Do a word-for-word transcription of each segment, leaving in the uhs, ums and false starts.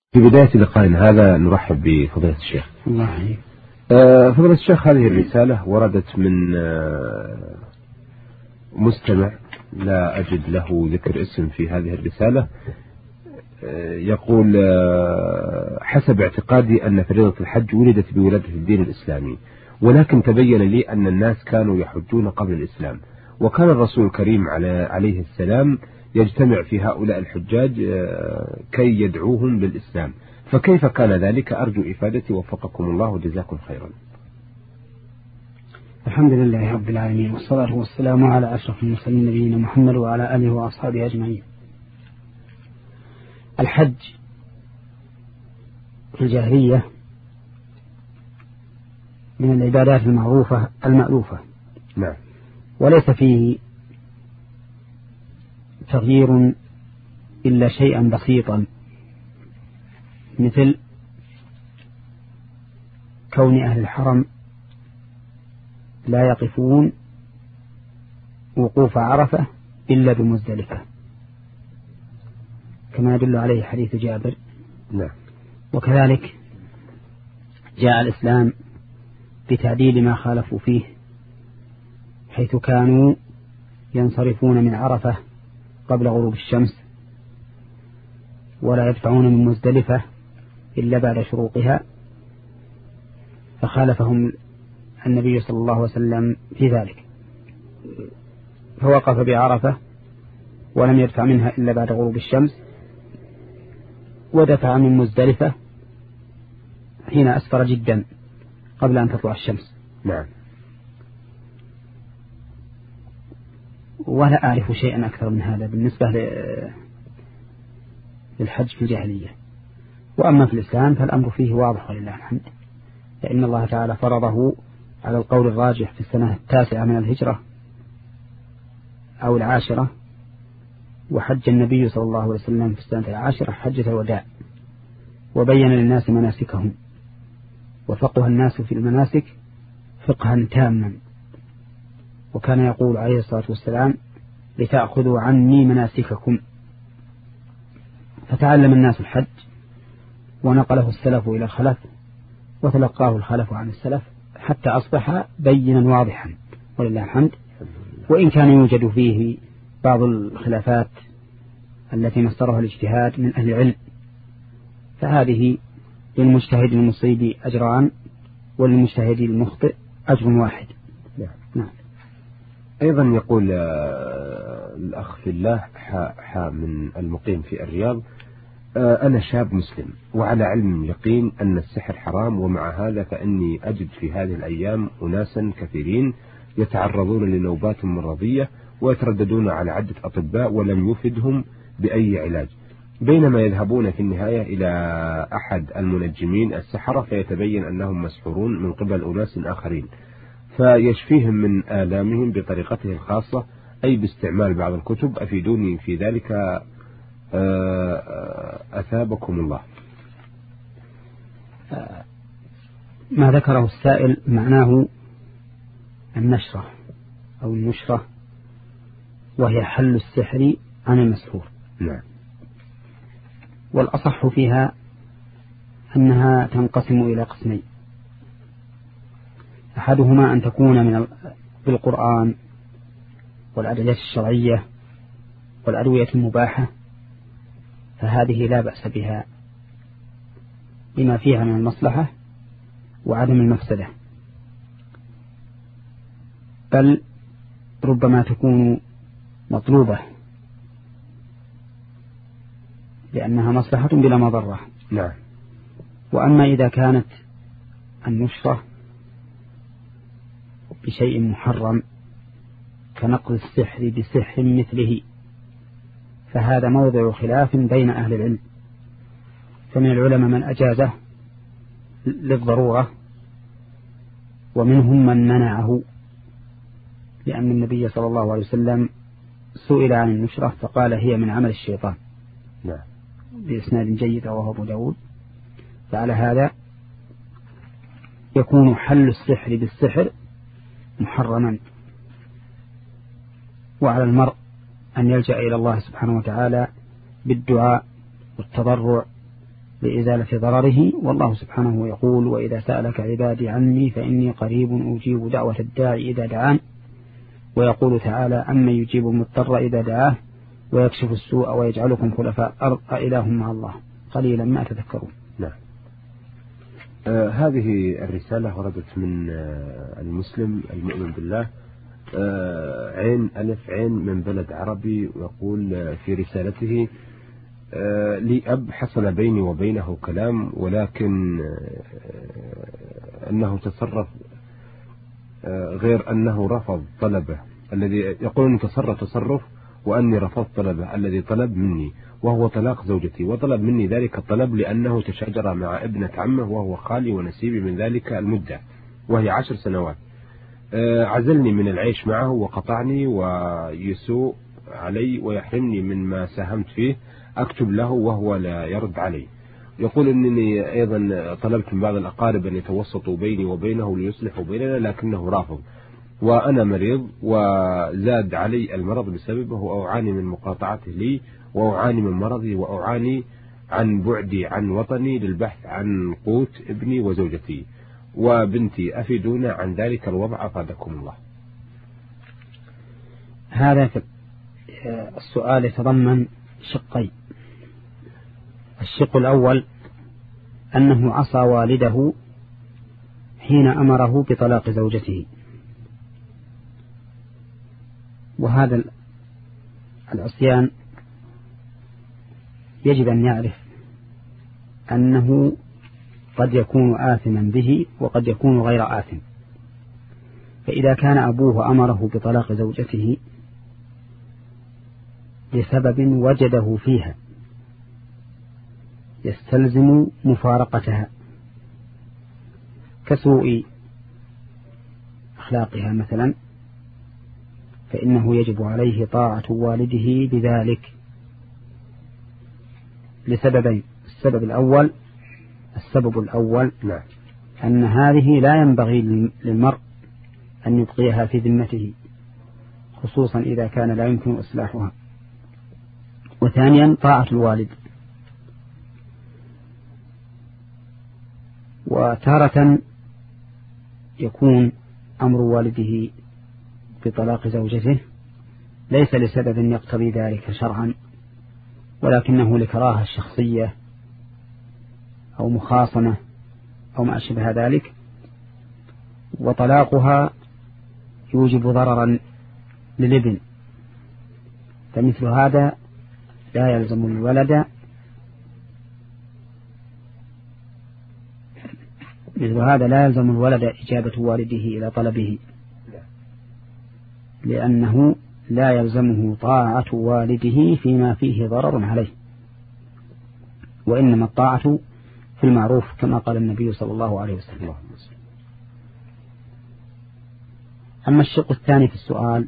في بداية لقائنا هذا نرحب بفضيلة الشيخ. الله يحييك. آه فضيلة الشيخ، هذه الرسالة وردت من آه مستمع لا أجد له ذكر اسم في هذه الرسالة. آه يقول آه حسب اعتقادي أن فريضة الحج ولدت بولادة الدين الإسلامي، ولكن تبين لي أن الناس كانوا يحجون قبل الإسلام، وكان الرسول الكريم عليه السلام يجتمع في هؤلاء الحجاج كي يدعوهم للإسلام، فكيف كان ذلك؟ أرجو إفادتي وفقكم الله وجزاكم خيرا. الحمد لله رب العالمين، والصلاة والسلام على أشرف المرسلين نبينا محمد وعلى آله وأصحابه أجمعين. الحج في الجاهلية من العبادات المعروفة المألوفة، نعم، وليس فيه تغيير إلا شيئا بسيطا، مثل كون أهل الحرم لا يقفون وقوف عرفة إلا بمزدلفة، كما يدل عليه حديث جابر. نعم. وكذلك جاء الإسلام بتعديل ما خالفوا فيه، حيث كانوا ينصرفون من عرفة قبل غروب الشمس، ولا يدفعون من مزدلفة إلا بعد شروقها، فخالفهم النبي صلى الله عليه وسلم في ذلك، فوقف بعرفة ولم يدفع منها إلا بعد غروب الشمس، ودفع من مزدلفة حين أسفر جدا قبل أن تطلع الشمس. نعم. ولا أعرف شيئا أكثر من هذا بالنسبة للحج في الجاهلية. وأما في الإسلام فالأمر فيه واضح ولله الحمد، لأن الله تعالى فرضه على القول الراجح في السنة التاسعة من الهجرة أو العاشرة، وحج النبي صلى الله عليه وسلم في السنة العاشرة حجة الوداع، وبين للناس مناسكهم، وفقه الناس في المناسك فقها تاما، وكان يقول عليه الصلاة والسلام: لتأخذوا عني مناسككم. فتعلم الناس الحج ونقله السلف إلى الخلف، وتلقاه الخلف عن السلف، حتى أصبح بينا واضحا ولله الحمد. وإن كان يوجد فيه بعض الخلافات التي مصدرها الاجتهاد من أهل العلم، فهذه للمجتهد المصيب أجران، وللمجتهد المخطئ أجر واحد. نعم. أيضا يقول الأخ في الله حا, حا من المقيم في الرياض: أنا شاب مسلم وعلى علم يقين أن السحر حرام، ومع هذا فإني أجد في هذه الأيام أناسا كثيرين يتعرضون لنوبات مرضية ويترددون على عدة أطباء ولم يفدهم بأي علاج، بينما يذهبون في النهاية إلى أحد المنجمين السحرة فيتبين أنهم مسحورون من قبل أناس آخرين، فيشفيهم من آلامهم بطريقته الخاصة، أي باستعمال بعض الكتب. أفيدوني في ذلك أثابكم الله. ما ذكره السائل معناه النشرة أو النشرة، وهي حل السحر عن المسحور. نعم. والأصح فيها أنها تنقسم إلى قسمين: أحدهما أن تكون من بالقرآن والأدعية الشرعية والأدوية المباحة، فهذه لا بأس بها لما فيها من المصلحة وعدم المفسدة، بل ربما تكون مطلوبة لأنها مصلحة بلا مضرة. نعم. وأما إذا كانت النشرة بشيء محرم كنقض السحر بسحر مثله، فهذا موضع خلاف بين أهل العلم، فمن العلماء من أجازه للضرورة، ومنهم من منعه، لأن النبي صلى الله عليه وسلم سئل عن النشرة فقال: هي من عمل الشيطان. نعم. بإسناد جيد رواه أبو داود. فعلى هذا يكون حل السحر بالسحر محرما، وعلى المرء أن يلجأ إلى الله سبحانه وتعالى بالدعاء والتضرع لإزالة ضرره. والله سبحانه يقول: وإذا سألك عبادي عني فإني قريب أجيب دعوة الداعي إذا دعان. ويقول تعالى: أما يجيب المضطر إذا دعاه ويكشف السوء ويجعلكم خلفاء الأرض أإله مع الله قليلا ما تذكرون. نعم. آه هذه الرسالة وردت من آه المسلم المؤمن بالله آه عين ألف عين من بلد عربي، ويقول آه في رسالته: آه لي أب حصل بيني وبينه كلام، ولكن آه أنه تصرف آه غير أنه رفض طلبه الذي يقول أنه تصرف تصرف وأني رفضت طلبه الذي طلب مني، وهو طلاق زوجتي، وطلب مني ذلك الطلب لأنه تشاجر مع ابنة عمه وهو خالي ونسيبي من ذلك المدة وهي عشر سنوات. عزلني من العيش معه وقطعني ويسوء علي ويحرمني من ما ساهمت فيه، أكتب له وهو لا يرد علي. يقول أنني أيضا طلبت من بعض الأقارب أن يتوسطوا بيني وبينه ليصلحوا بيننا لكنه رافض، وأنا مريض وزاد علي المرض بسببه، وأعاني من مقاطعته لي، وأعاني من مرضي، وأعاني عن بعدي عن وطني للبحث عن قوت ابني وزوجتي وبنتي، أفيدونا عن ذلك الوضع أفادكم الله. هذا السؤال يتضمن شقين. الشق الأول أنه عصى والده حين أمره بطلاق زوجته، وهذا العصيان يجب أن يعرف أنه قد يكون آثما به وقد يكون غير آثم. فإذا كان أبوه أمره بطلاق زوجته لسبب وجده فيها يستلزم مفارقتها كسوء أخلاقها مثلا، فإنه يجب عليه طاعة والده بذلك لسببين. السبب الأول السبب الأول لا. أن هذه لا ينبغي للمرء أن يبقيها في ذمته، خصوصا إذا كان لا يمكن إصلاحها. وثانيا طاعة الوالد. وتارة يكون أمر والده بطلاق زوجته ليس لسبب يقتضي ذلك شرعا، ولكنه لكراهة الشخصية أو مخاصمة أو ما أشبه ذلك، وطلاقها يوجب ضررا للابن، فمثل هذا لا يلزم الولد مثل هذا لا يلزم الولد إجابة والده إلى طلبه، لأنه لا يلزمه طاعة والده فيما فيه ضرر عليه، وإنما الطاعة في المعروف كما قال النبي صلى الله عليه وسلم. أما الشق الثاني في السؤال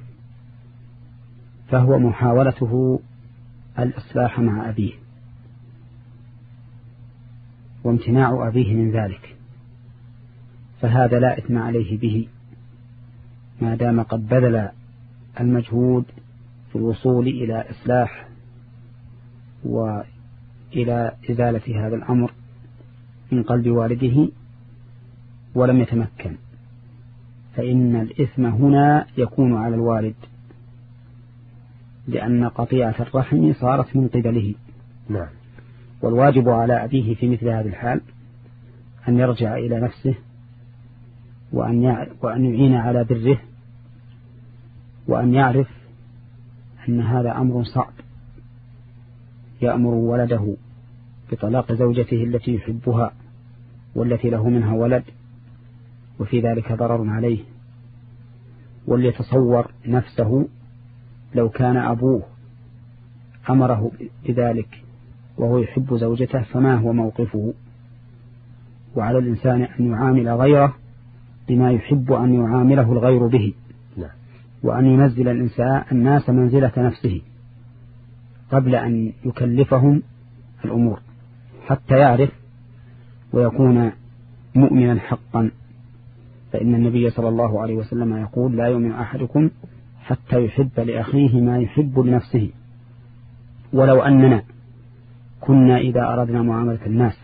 فهو محاولته الإصلاح مع أبيه وامتناع أبيه من ذلك، فهذا لا إثم عليه به ما دام قد بذل المجهود في الوصول إلى إصلاح وإلى إزالة هذا الأمر من قلب والده ولم يتمكن، فإن الإثم هنا يكون على الوالد، لأن قطيعة الرحم صارت من قبله. نعم. والواجب على أبيه في مثل هذه الحال أن يرجع إلى نفسه وأن وأن يعين على بره، وأن يعرف أن هذا أمر صعب، يأمر ولده بطلاق زوجته التي يحبها والتي له منها ولد، وفي ذلك ضرر عليه. وليتصور نفسه لو كان أبوه أمره بذلك وهو يحب زوجته فما هو موقفه. وعلى الإنسان أن يعامل غيره بما يحب أن يعامله الغير به، وأن ينزل الإنسان الناس منزلة نفسه قبل أن يكلفهم الأمور حتى يعرف ويكون مؤمنا حقا. فإن النبي صلى الله عليه وسلم يقول: لا يؤمن أحدكم حتى يحب لأخيه ما يحب لنفسه. ولو أننا كنا إذا أردنا معاملة الناس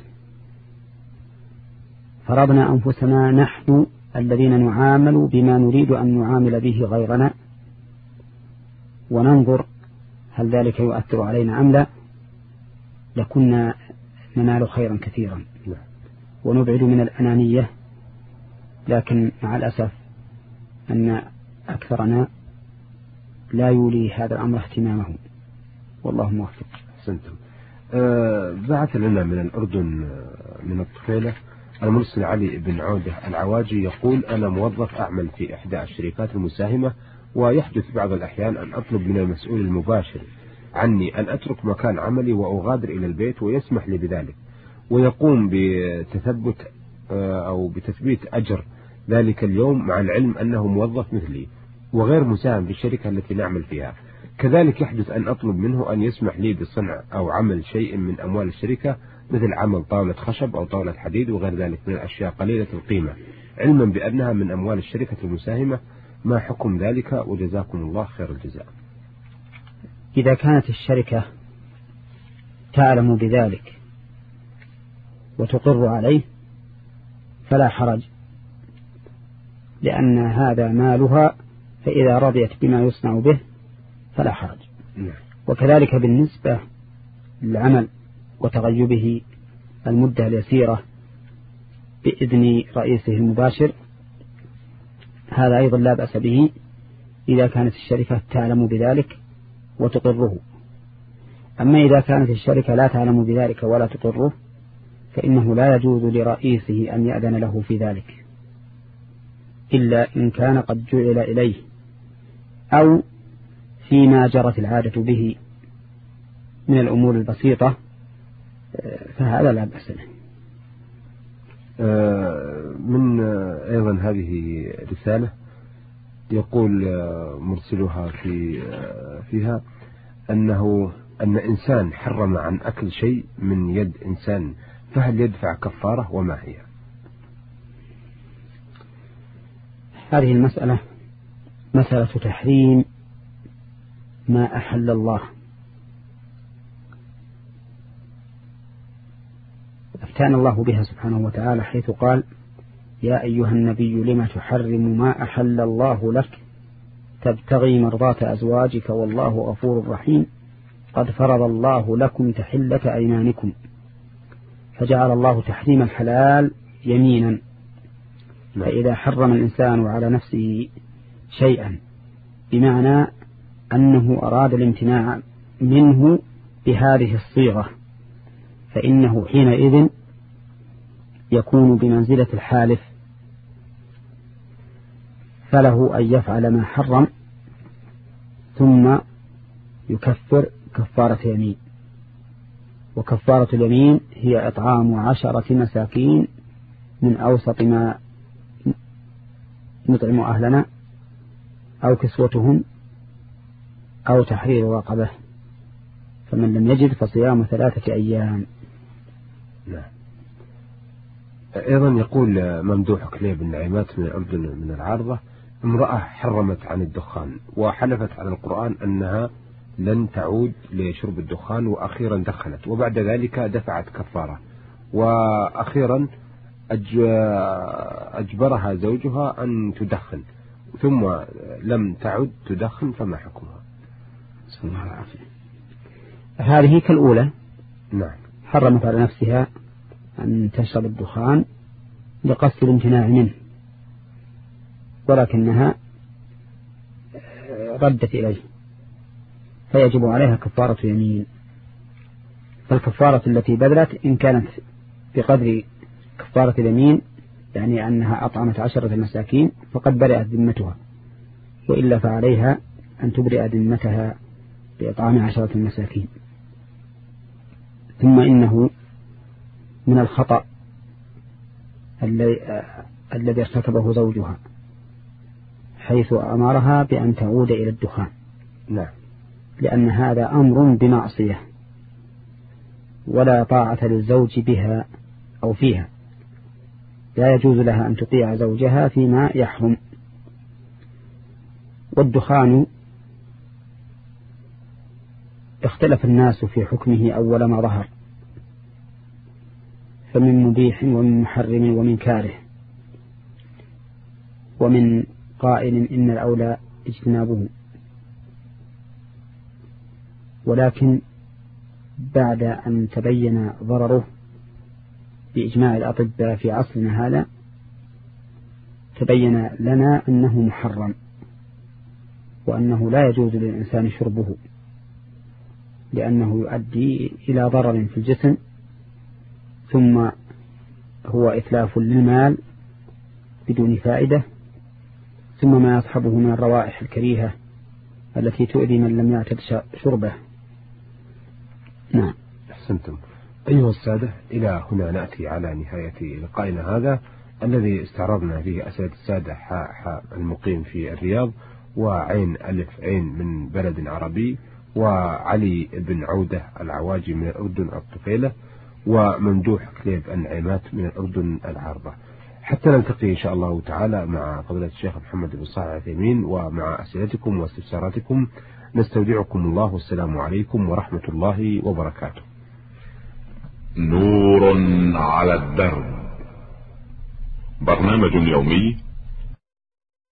فرضنا أنفسنا نحن الذين نعامل بما نريد أن نعامل به غيرنا، وننظر هل ذلك يؤثر علينا أم لا، لكنا ننال خيرا كثيرا ونبعد من الأنانية. لكن مع الأسف أن أكثرنا لا يولي هذا الأمر اهتمامه، والله موفق. أحسنتم. أه بعث لنا من الأردن من الطفيلة المرسل علي بن عودة العواجي يقول: أنا موظف أعمل في إحدى الشركات المساهمة، ويحدث بعض الأحيان أن أطلب من المسؤول المباشر عني أن أترك مكان عملي وأغادر إلى البيت ويسمح لي بذلك، ويقوم بتثبت أو بتثبيت أجر ذلك اليوم مع العلم أنه موظف مثلي وغير مساهم في الشركة التي نعمل فيها. كذلك يحدث أن أطلب منه أن يسمح لي بصنع أو عمل شيء من أموال الشركة مثل عمل طاولة خشب أو طاولة حديد وغير ذلك من الأشياء قليلة القيمة، علما بأنها من أموال الشركة المساهمة. ما حكم ذلك؟ وجزاكم الله خير الجزاء. إذا كانت الشركة تعلم بذلك وتقر عليه فلا حرج، لأن هذا مالها، فإذا رضيت بما يصنع به فلا حرج. وكذلك بالنسبة للعمل وتغيبه المدة اليسيرة بإذن رئيسه المباشر، هذا أيضا لا بأس به إذا كانت الشركة تعلم بذلك وتقره. أما إذا كانت الشركة لا تعلم بذلك ولا تقره فإنه لا يجوز لرئيسه أن يأذن له في ذلك، إلا إن كان قد جعل إليه أو فيما جرت العادة به من الأمور البسيطة، فهذا لا بأس به. من أيضا هذه رسالة يقول مرسلها في فيها أنه أن إنسان حرم عن أكل شيء من يد إنسان، فهل يدفع كفارة وما هي؟ هذه المسألة مسألة تحريم ما أحل الله. أفتان الله بها سبحانه وتعالى حيث قال: يا أيها النبي لما تحرم ما أحل الله لك تبتغي مرضات أزواجك والله غفور رحيم قد فرض الله لكم تحلة أيمانكم. فجعل الله تحريم الحلال يمينا، فإذا حرم الإنسان على نفسه شيئا بمعنى أنه أراد الامتناع منه بهذه الصيغة فإنه حينئذ يكون بمنزلة الحالف، فله أن يفعل ما حرم ثم يكفر كفارة يمين. وكفارة اليمين هي إطعام عشرة مساكين من أوسط ما نطعم أهلنا أو كسوتهم أو تحرير رقبة، فمن لم يجد فصيام ثلاثة أيام. نعم. أيضا يقول ممدوح كليب النعيمات من الأردن من العارضة: امرأة حرمت عن الدخان وحلفت على القرآن أنها لن تعود لشرب الدخان، وأخيرا دخلت وبعد ذلك دفعت كفارة، وأخيرا أجبرها زوجها أن تدخن ثم لم تعد تدخن، فما حكمها؟ بسم الله العافية. هذه كالأولى. نعم. حرمت على نفسها أن تشرب الدخان لقصد الامتناع منه، ولكنها ردت إليه فيجب عليها كفارة يمين. فالكفارة التي بذلت إن كانت بقدر كفارة اليمين يعني أنها أطعمت عشرة مساكين فقد برئت ذمتها، وإلا فعليها أن تبرئ ذمتها بإطعام عشرة مساكين. ثم إنه من الخطأ الذي ارتكبه زوجها حيث أمرها بأن تعود إلى الدخان. نعم. لأن هذا أمر بمعصية ولا طاعة للزوج بها أو فيها، لا يجوز لها أن تطيع زوجها فيما يحرم. والدخان اختلف الناس في حكمه أول ما ظهر، فمن مبيح ومن محرم ومن كاره، ومن قائل إن الأولى اجتنابه. ولكن بعد أن تبين ضرره بإجماع الأطباء في عصرنا هذا تبين لنا أنه محرم، وأنه لا يجوز للإنسان شربه، لأنه يؤدي إلى ضرر في الجسم، ثم هو إتلاف للمال بدون فائدة، ثم ما يصحبه من الروائح الكريهة التي تؤذي من لم يعتد شربه. نعم. أحسنتم. أيها السادة، إلى هنا نأتي على نهاية لقائنا هذا الذي استعرضنا فيه أسئلة السادة حاء حاء المقيم في الرياض، وعين ألف عين من بلد عربي، وعلي بن عودة العواجي من الأردن الطفيلة، وممدوح كليب النعيمات من الأردن العارضة. حتى نلتقي إن شاء الله تعالى مع فضيلة الشيخ محمد بن صالح العثيمين ومع أسئلتكم واستفساراتكم، نستودعكم الله، والسلام عليكم ورحمة الله وبركاته. نور على الدرب، برنامج يومي